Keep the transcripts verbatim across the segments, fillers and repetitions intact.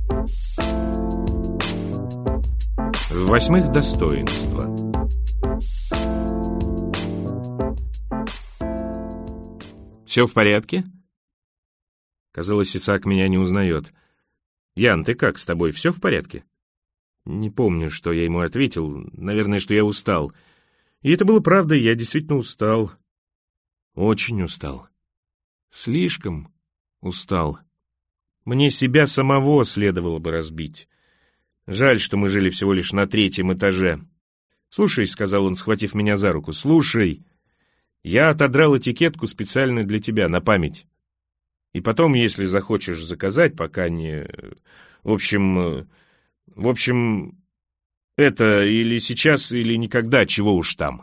В-восьмых, достоинства. «Все в порядке?» Казалось, Исаак меня не узнает. «Ян, ты как, с тобой все в порядке?» Не помню, что я ему ответил. Наверное, что я устал. И это было правдой, я действительно устал. Очень устал. Слишком устал. Мне себя самого следовало бы разбить. Жаль, что мы жили всего лишь на третьем этаже. «Слушай», — сказал он, схватив меня за руку, — «слушай, я отодрал этикетку специально для тебя, на память. И потом, если захочешь заказать, пока не... В общем... В общем, это или сейчас, или никогда, чего уж там».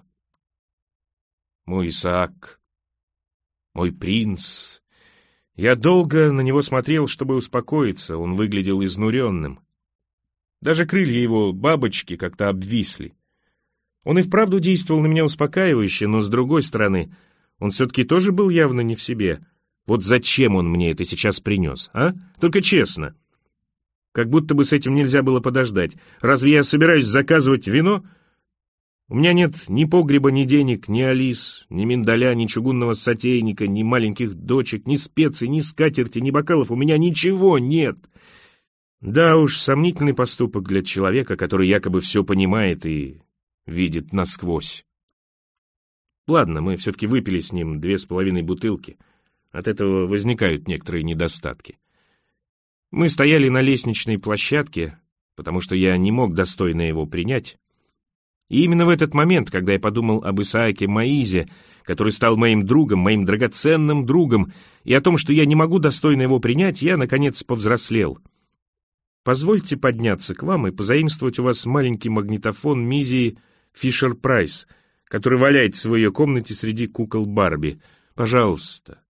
Мой Исаак, мой принц. Я долго на него смотрел, чтобы успокоиться, он выглядел изнуренным. Даже крылья его бабочки как-то обвисли. Он и вправду действовал на меня успокаивающе, но, с другой стороны, он все-таки тоже был явно не в себе. Вот зачем он мне это сейчас принес, а? Только честно. Как будто бы с этим нельзя было подождать. Разве я собираюсь заказывать вино? У меня нет ни погреба, ни денег, ни Алис, ни миндаля, ни чугунного сотейника, ни маленьких дочек, ни специй, ни скатерти, ни бокалов. У меня ничего нет. Да уж, сомнительный поступок для человека, который якобы все понимает и видит насквозь. Ладно, мы все-таки выпили с ним две с половиной бутылки. От этого возникают некоторые недостатки. Мы стояли на лестничной площадке, потому что я не мог достойно его принять. И именно в этот момент, когда я подумал об Исааке Моизе, который стал моим другом, моим драгоценным другом, и о том, что я не могу достойно его принять, я, наконец, повзрослел. Позвольте подняться к вам и позаимствовать у вас маленький магнитофон Мизии Фишер-Прайс, который валяется в ее комнате среди кукол Барби. Пожалуйста,